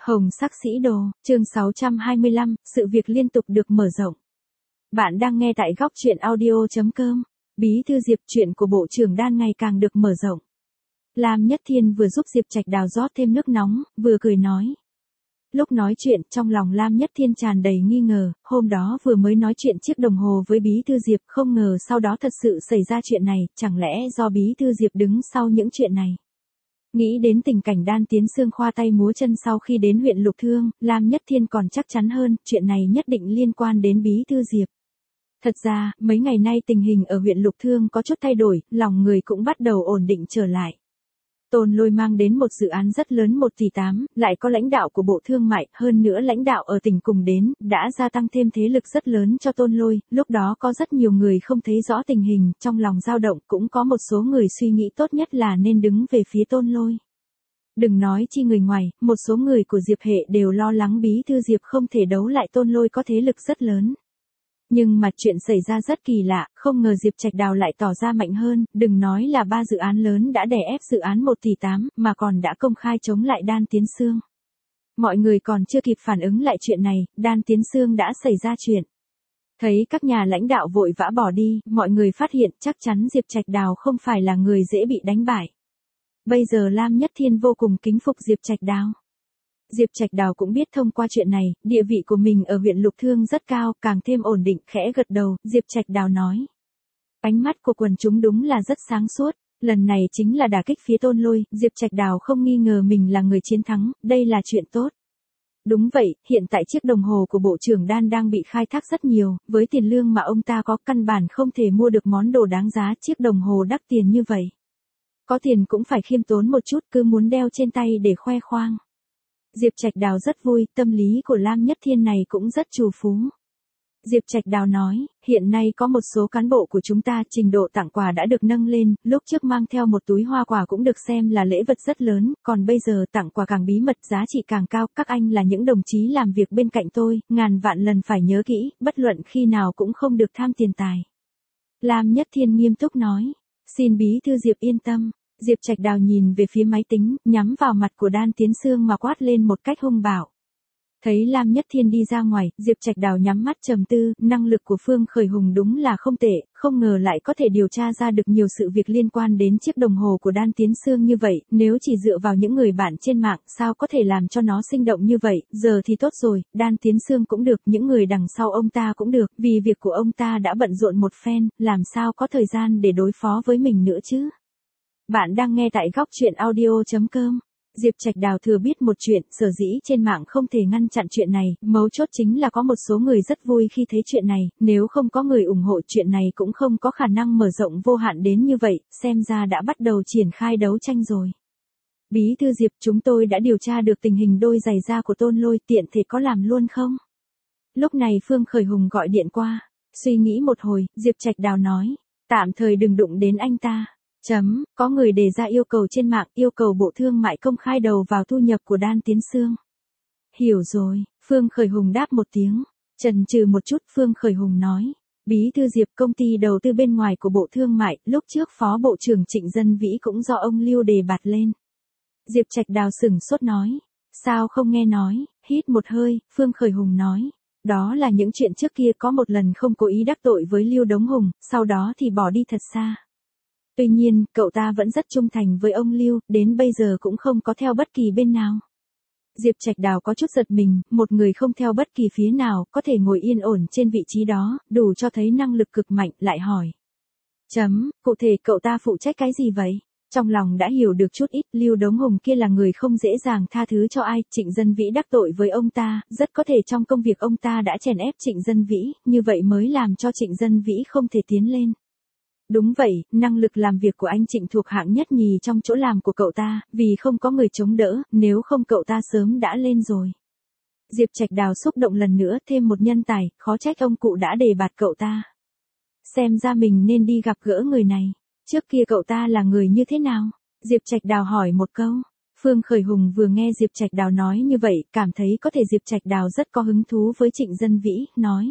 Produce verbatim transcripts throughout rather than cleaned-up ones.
Hồng sắc sĩ đồ, chương sáu trăm hai mươi lăm, sự việc liên tục được mở rộng. Bạn đang nghe tại góc truyện audio chấm com. Bí thư Diệp, chuyện của Bộ trưởng Đan ngày càng được mở rộng. Lam Nhất Thiên vừa giúp Diệp Trạch Đào rót thêm nước nóng, vừa cười nói. Lúc nói chuyện, trong lòng Lam Nhất Thiên tràn đầy nghi ngờ, hôm đó vừa mới nói chuyện chiếc đồng hồ với Bí thư Diệp, không ngờ sau đó thật sự xảy ra chuyện này, chẳng lẽ do Bí thư Diệp đứng sau những chuyện này. Nghĩ đến tình cảnh Đan Tiến Sương khoa tay múa chân sau khi đến huyện Lục Thương, Lam Nhất Thiên còn chắc chắn hơn, chuyện này nhất định liên quan đến Bí thư Diệp. Thật ra, mấy ngày nay tình hình ở huyện Lục Thương có chút thay đổi, lòng người cũng bắt đầu ổn định trở lại. Tôn Lôi mang đến một dự án rất lớn một tỷ tám, lại có lãnh đạo của Bộ Thương mại, hơn nữa lãnh đạo ở tỉnh cùng đến, đã gia tăng thêm thế lực rất lớn cho Tôn Lôi, lúc đó có rất nhiều người không thấy rõ tình hình, trong lòng dao động, cũng có một số người suy nghĩ tốt nhất là nên đứng về phía Tôn Lôi. Đừng nói chi người ngoài, một số người của Diệp Hệ đều lo lắng Bí thư Diệp không thể đấu lại Tôn Lôi có thế lực rất lớn. Nhưng mà chuyện xảy ra rất kỳ lạ, không ngờ Diệp Trạch Đào lại tỏ ra mạnh hơn, đừng nói là ba dự án lớn đã đè ép dự án một tỷ tám, mà còn đã công khai chống lại Đan Tiến Sương. Mọi người còn chưa kịp phản ứng lại chuyện này, Đan Tiến Sương đã xảy ra chuyện. Thấy các nhà lãnh đạo vội vã bỏ đi, mọi người phát hiện chắc chắn Diệp Trạch Đào không phải là người dễ bị đánh bại. Bây giờ Lam Nhất Thiên vô cùng kính phục Diệp Trạch Đào. Diệp Trạch Đào cũng biết thông qua chuyện này, địa vị của mình ở huyện Lục Thương rất cao, càng thêm ổn định, khẽ gật đầu, Diệp Trạch Đào nói. Ánh mắt của quần chúng đúng là rất sáng suốt, lần này chính là đả kích phía Tôn Lôi, Diệp Trạch Đào không nghi ngờ mình là người chiến thắng, đây là chuyện tốt. Đúng vậy, hiện tại chiếc đồng hồ của Bộ trưởng Đan đang bị khai thác rất nhiều, với tiền lương mà ông ta có căn bản không thể mua được món đồ đáng giá chiếc đồng hồ đắt tiền như vậy. Có tiền cũng phải khiêm tốn một chút, cứ muốn đeo trên tay để khoe khoang. Diệp Trạch Đào rất vui, tâm lý của Lam Nhất Thiên này cũng rất trù phú. Diệp Trạch Đào nói, hiện nay có một số cán bộ của chúng ta trình độ tặng quà đã được nâng lên, lúc trước mang theo một túi hoa quả cũng được xem là lễ vật rất lớn, còn bây giờ tặng quà càng bí mật, giá trị càng cao, các anh là những đồng chí làm việc bên cạnh tôi, ngàn vạn lần phải nhớ kỹ, bất luận khi nào cũng không được tham tiền tài. Lam Nhất Thiên nghiêm túc nói, xin Bí thư Diệp yên tâm. Diệp Trạch Đào nhìn về phía máy tính, nhắm vào mặt của Đan Tiến Sương mà quát lên một cách hung bạo. Thấy Lam Nhất Thiên đi ra ngoài, Diệp Trạch Đào nhắm mắt trầm tư, năng lực của Phương Khởi Hùng đúng là không tệ, không ngờ lại có thể điều tra ra được nhiều sự việc liên quan đến chiếc đồng hồ của Đan Tiến Sương như vậy, nếu chỉ dựa vào những người bạn trên mạng, sao có thể làm cho nó sinh động như vậy, giờ thì tốt rồi, Đan Tiến Sương cũng được, những người đằng sau ông ta cũng được, vì việc của ông ta đã bận rộn một phen, làm sao có thời gian để đối phó với mình nữa chứ. Bạn đang nghe tại góc truyện audio chấm com. Diệp Trạch Đào thừa biết một chuyện, sở dĩ trên mạng không thể ngăn chặn chuyện này, mấu chốt chính là có một số người rất vui khi thấy chuyện này, nếu không có người ủng hộ chuyện này cũng không có khả năng mở rộng vô hạn đến như vậy, xem ra đã bắt đầu triển khai đấu tranh rồi. Bí thư Diệp, chúng tôi đã điều tra được tình hình đôi giày da của Tôn Lôi, tiện thể có làm luôn không? Lúc này Phương Khởi Hùng gọi điện qua, suy nghĩ một hồi, Diệp Trạch Đào nói, tạm thời đừng đụng đến anh ta. Chấm, có người đề ra yêu cầu trên mạng, yêu cầu Bộ Thương mại công khai đầu vào thu nhập của Đan Tiến Sương. Hiểu rồi, Phương Khởi Hùng đáp một tiếng, chần chừ một chút, Phương Khởi Hùng nói, Bí thư Diệp, công ty đầu tư bên ngoài của Bộ Thương mại, lúc trước Phó Bộ trưởng Trịnh Dân Vĩ cũng do ông Lưu đề bạt lên. Diệp Trạch Đào sửng sốt nói, sao không nghe nói, hít một hơi, Phương Khởi Hùng nói. Đó là những chuyện trước kia, có một lần không cố ý đắc tội với Lưu Đống Hùng, sau đó thì bỏ đi thật xa. Tuy nhiên, cậu ta vẫn rất trung thành với ông Lưu, đến bây giờ cũng không có theo bất kỳ bên nào. Diệp Trạch Đào có chút giật mình, một người không theo bất kỳ phía nào, có thể ngồi yên ổn trên vị trí đó, đủ cho thấy năng lực cực mạnh, lại hỏi. Chấm, cụ thể cậu ta phụ trách cái gì vậy? Trong lòng đã hiểu được chút ít, Lưu Đống Hùng kia là người không dễ dàng tha thứ cho ai, Trịnh Dân Vĩ đắc tội với ông ta, rất có thể trong công việc ông ta đã chèn ép Trịnh Dân Vĩ, như vậy mới làm cho Trịnh Dân Vĩ không thể tiến lên. Đúng vậy, năng lực làm việc của anh Trịnh thuộc hạng nhất nhì trong chỗ làm của cậu ta, vì không có người chống đỡ, nếu không cậu ta sớm đã lên rồi. Diệp Trạch Đào xúc động lần nữa, thêm một nhân tài, khó trách ông cụ đã đề bạt cậu ta. Xem ra mình nên đi gặp gỡ người này, trước kia cậu ta là người như thế nào? Diệp Trạch Đào hỏi một câu. Phương Khởi Hùng vừa nghe Diệp Trạch Đào nói như vậy, cảm thấy có thể Diệp Trạch Đào rất có hứng thú với Trịnh Dân Vĩ, nói.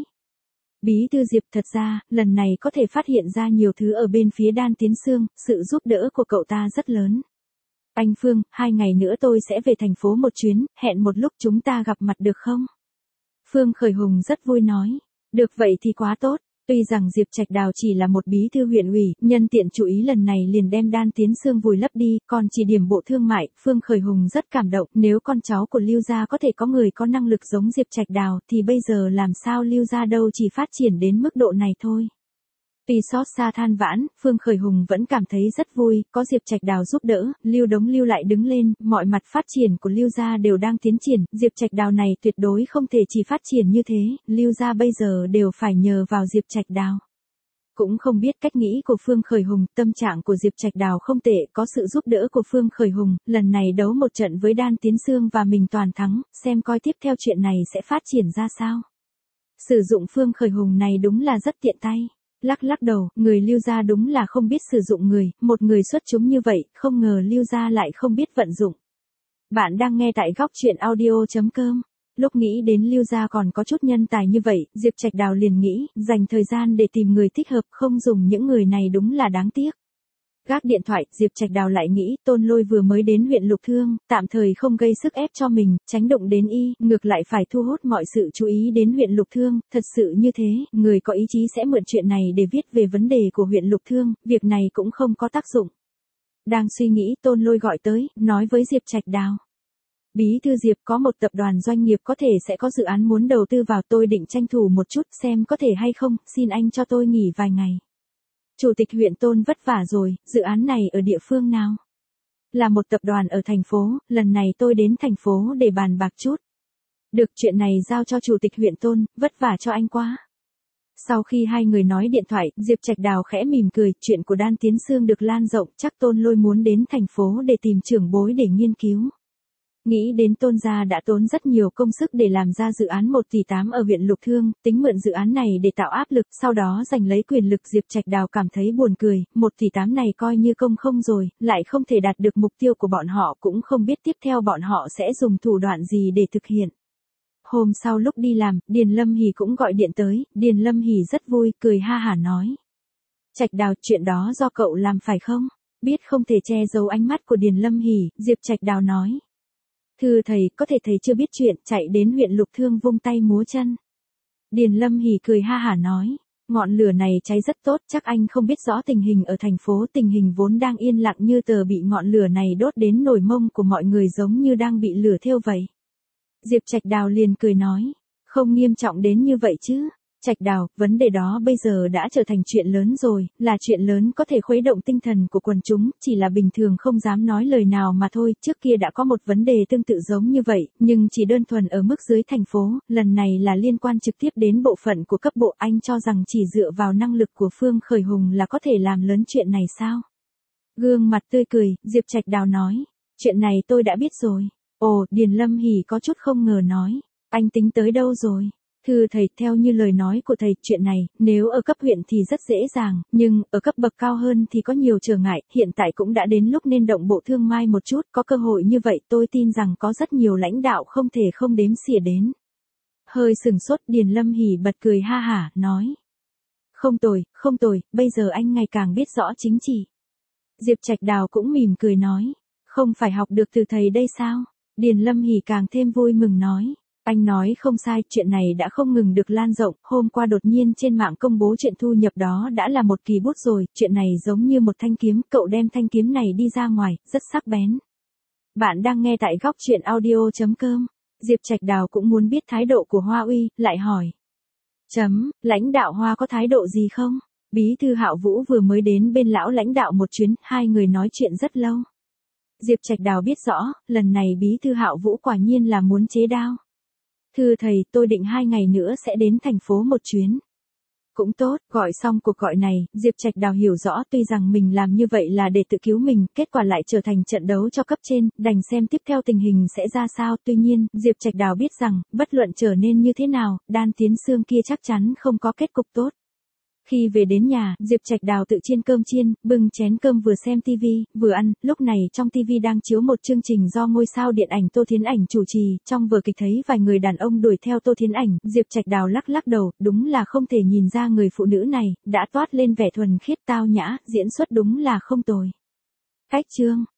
Bí thư Diệp, thật ra, lần này có thể phát hiện ra nhiều thứ ở bên phía Đan Tiến Sương, sự giúp đỡ của cậu ta rất lớn. Anh Phương, hai ngày nữa tôi sẽ về thành phố một chuyến, hẹn một lúc chúng ta gặp mặt được không? Phương Khởi Hùng rất vui nói. Được vậy thì quá tốt. Tuy rằng Diệp Trạch Đào chỉ là một bí thư huyện ủy, nhân tiện chú ý lần này liền đem Đan Tiến Sương vùi lấp đi, còn chỉ điểm bộ thương mại, Phương Khởi Hùng rất cảm động, nếu con cháu của Lưu gia có thể có người có năng lực giống Diệp Trạch Đào thì bây giờ làm sao Lưu gia đâu chỉ phát triển đến mức độ này thôi. Tuy xót xa than vãn, Phương Khởi Hùng vẫn cảm thấy rất vui, có Diệp Trạch Đào giúp đỡ, Lưu Đống Lưu lại đứng lên, mọi mặt phát triển của Lưu gia đều đang tiến triển, Diệp Trạch Đào này tuyệt đối không thể chỉ phát triển như thế, Lưu gia bây giờ đều phải nhờ vào Diệp Trạch Đào. Cũng không biết cách nghĩ của Phương Khởi Hùng, tâm trạng của Diệp Trạch Đào không tệ, có sự giúp đỡ của Phương Khởi Hùng, lần này đấu một trận với Đan Tiến Sương và mình toàn thắng, xem coi tiếp theo chuyện này sẽ phát triển ra sao. Sử dụng Phương Khởi Hùng này đúng là rất tiện tay. Lắc lắc đầu, người Lưu gia đúng là không biết sử dụng người, một người xuất chúng như vậy, không ngờ Lưu gia lại không biết vận dụng. Bạn đang nghe tại góc truyện audio chấm com. Lúc nghĩ đến Lưu gia còn có chút nhân tài như vậy, Diệp Trạch Đào liền nghĩ, dành thời gian để tìm người thích hợp, không dùng những người này đúng là đáng tiếc. Gác điện thoại, Diệp Trạch Đào lại nghĩ, Tôn Lôi vừa mới đến huyện Lục Thương, tạm thời không gây sức ép cho mình, tránh động đến y, ngược lại phải thu hút mọi sự chú ý đến huyện Lục Thương, thật sự như thế, người có ý chí sẽ mượn chuyện này để viết về vấn đề của huyện Lục Thương, việc này cũng không có tác dụng. Đang suy nghĩ, Tôn Lôi gọi tới, nói với Diệp Trạch Đào. Bí thư Diệp, có một tập đoàn doanh nghiệp có thể sẽ có dự án muốn đầu tư vào, tôi định tranh thủ một chút xem có thể hay không, xin anh cho tôi nghỉ vài ngày. Chủ tịch huyện Tôn vất vả rồi, dự án này ở địa phương nào? Là một tập đoàn ở thành phố, lần này tôi đến thành phố để bàn bạc chút. Được, chuyện này giao cho chủ tịch huyện Tôn, vất vả cho anh quá. Sau khi hai người nói điện thoại, Diệp Trạch Đào khẽ mỉm cười, chuyện của Đan Tiến Sương được lan rộng, chắc Tôn Lôi muốn đến thành phố để tìm trưởng bối để nghiên cứu. Nghĩ đến Tôn gia đã tốn rất nhiều công sức để làm ra dự án một tỷ tám ở huyện Lục Thương, tính mượn dự án này để tạo áp lực, sau đó giành lấy quyền lực. Diệp Trạch Đào cảm thấy buồn cười, một tỷ tám này coi như công không rồi, lại không thể đạt được mục tiêu của bọn họ, cũng không biết tiếp theo bọn họ sẽ dùng thủ đoạn gì để thực hiện. Hôm sau lúc đi làm, Điền Lâm Hỷ cũng gọi điện tới, Điền Lâm Hỷ rất vui, cười ha hả nói. Trạch Đào, chuyện đó do cậu làm phải không? Biết không thể che giấu ánh mắt của Điền Lâm Hỷ, Diệp Trạch Đào nói. Thưa thầy, có thể thầy chưa biết chuyện, chạy đến huyện Lục Thương vung tay múa chân. Điền Lâm Hỷ cười ha hả nói, ngọn lửa này cháy rất tốt, chắc anh không biết rõ tình hình ở thành phố, tình hình vốn đang yên lặng như tờ bị ngọn lửa này đốt đến nổi mông của mọi người giống như đang bị lửa thiêu vậy. Diệp Trạch Đào liền cười nói, không nghiêm trọng đến như vậy chứ. Trạch Đào, vấn đề đó bây giờ đã trở thành chuyện lớn rồi, là chuyện lớn có thể khuấy động tinh thần của quần chúng, chỉ là bình thường không dám nói lời nào mà thôi, trước kia đã có một vấn đề tương tự giống như vậy, nhưng chỉ đơn thuần ở mức dưới thành phố, lần này là liên quan trực tiếp đến bộ phận của cấp bộ, anh cho rằng chỉ dựa vào năng lực của Phương Khởi Hùng là có thể làm lớn chuyện này sao? Gương mặt tươi cười, Diệp Trạch Đào nói, chuyện này tôi đã biết rồi. Ồ, Điền Lâm Hỷ có chút không ngờ nói, anh tính tới đâu rồi? Thưa thầy, theo như lời nói của thầy, chuyện này, nếu ở cấp huyện thì rất dễ dàng, nhưng ở cấp bậc cao hơn thì có nhiều trở ngại, hiện tại cũng đã đến lúc nên động bộ thương mai một chút, có cơ hội như vậy tôi tin rằng có rất nhiều lãnh đạo không thể không đếm xỉa đến. Hơi sừng sốt, Điền Lâm Hỷ bật cười ha hả, nói. Không tồi, không tồi, bây giờ anh ngày càng biết rõ chính trị. Diệp Trạch Đào cũng mỉm cười nói, không phải học được từ thầy đây sao? Điền Lâm Hỷ càng thêm vui mừng nói. Anh nói không sai, chuyện này đã không ngừng được lan rộng, hôm qua đột nhiên trên mạng công bố chuyện thu nhập đó đã là một kỳ bút rồi, chuyện này giống như một thanh kiếm, cậu đem thanh kiếm này đi ra ngoài, rất sắc bén. Bạn đang nghe tại góc truyện audio chấm com. Diệp Trạch Đào cũng muốn biết thái độ của Hoa Uy, lại hỏi. Chấm, lãnh đạo Hoa có thái độ gì không? Bí thư Hạo Vũ vừa mới đến bên lão lãnh đạo một chuyến, hai người nói chuyện rất lâu. Diệp Trạch Đào biết rõ, lần này bí thư Hạo Vũ quả nhiên là muốn chế đao. Thưa thầy, tôi định hai ngày nữa sẽ đến thành phố một chuyến. Cũng tốt, gọi xong cuộc gọi này, Diệp Trạch Đào hiểu rõ tuy rằng mình làm như vậy là để tự cứu mình, kết quả lại trở thành trận đấu cho cấp trên, đành xem tiếp theo tình hình sẽ ra sao. Tuy nhiên, Diệp Trạch Đào biết rằng, bất luận trở nên như thế nào, Đan Tiến Sương kia chắc chắn không có kết cục tốt. Khi về đến nhà, Diệp Trạch Đào tự chiên cơm chiên, bưng chén cơm vừa xem tivi, vừa ăn, lúc này trong tivi đang chiếu một chương trình do ngôi sao điện ảnh Tô Thiến Ảnh chủ trì, trong vở kịch thấy vài người đàn ông đuổi theo Tô Thiến Ảnh, Diệp Trạch Đào lắc lắc đầu, đúng là không thể nhìn ra người phụ nữ này, đã toát lên vẻ thuần khiết tao nhã, diễn xuất đúng là không tồi. Cách chương